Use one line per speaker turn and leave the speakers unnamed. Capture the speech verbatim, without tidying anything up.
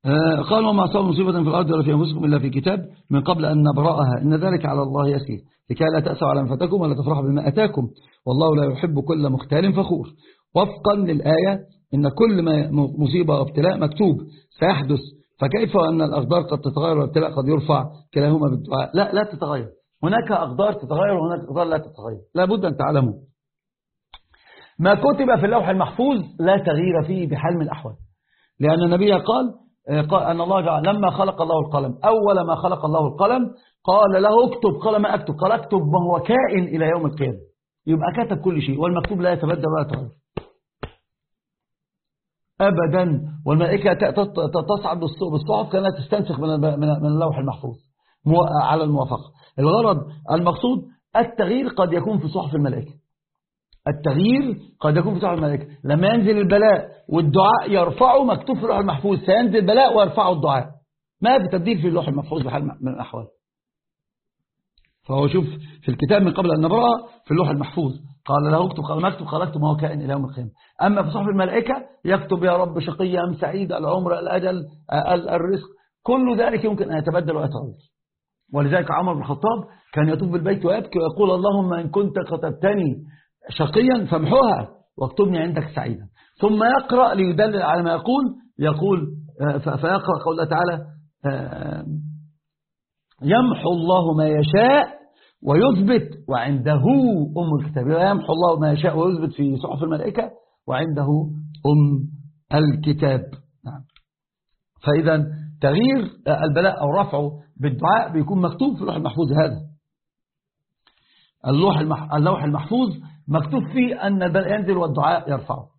آه قال وما أصاب مصيبة في الأرض ولا في أنفسكم إلا في كتاب من قبل أن نبرأها إن ذلك على الله يسير لكي لا تأسوا على ما فاتكم ولا تفرحوا بما أتاكم والله لا يحب كل مختال فخور. وفقا للآية إن كل ما مصيبة وابتلاء مكتوب سيحدث، فكيف أن الأقدار قد تتغير والابتلاء قد يرفع كلاهما بالدعاء؟ لا لا تتغير، هناك أقدار تتغير وهناك أقدار لا تتغير، لا بد أن تعلموا ما كتب في اللوح المحفوظ لا تغيير فيه بحال من الأحوال، لأن النبي قال قال أن الله جعل لما خلق الله القلم أول ما خلق الله القلم قال له اكتب، قال ما أكتب؟ قال اكتب ما هو كائن إلى يوم القيامة. يبقى كتب كل شيء والمكتوب لا يتبدل ولا يتغير أبدا، والملائكة تصعد بالصحف كانت تستنسخ من اللوح المحفوظ على الموافقة. الغرض المقصود التغيير قد يكون في صحف الملائكة، التغيير قد يكون في صحف الملائكة. لما ينزل البلاء والدعاء يرفعه مكتوب في اللوح المحفوظ سينزل البلاء ويرفعه الدعاء، ما في تبديل في اللوح المحفوظ بحال من الأحوال. فهو شوف في الكتاب من قبل أن نبرأ في اللوح المحفوظ قال له اكتب، قال ما اكتب؟ قال اكتب ما هو كائن إلى يوم القيامة. أما في صحف الملائكة يكتب يا رب شقي أم سعيد، العمر، الأجل، الرزق، كل ذلك يمكن أن يتبدل ويتغير. ولذلك عمر بن الخطاب كان يطوف بالبيت ويبكي ويقول اللهم إن كنت كتبتني شقيا فامحوها واكتبني عندك سعيدا، ثم يقرأ ليدلل على ما يقول يقول فيقرأ قوله تعالى يمحو الله ما يشاء ويثبت وعنده أم الكتاب. يمحو الله ما يشاء ويثبت في صحف الملائكة وعنده أم الكتاب. نعم. فإذا تغيير البلاء أو رفعه بالدعاء بيكون مكتوب في اللوح المحفوظ. هذا اللوح اللوح المحفوظ مكتوب فيه أن البلاء ينزل والدعاء يرفعه.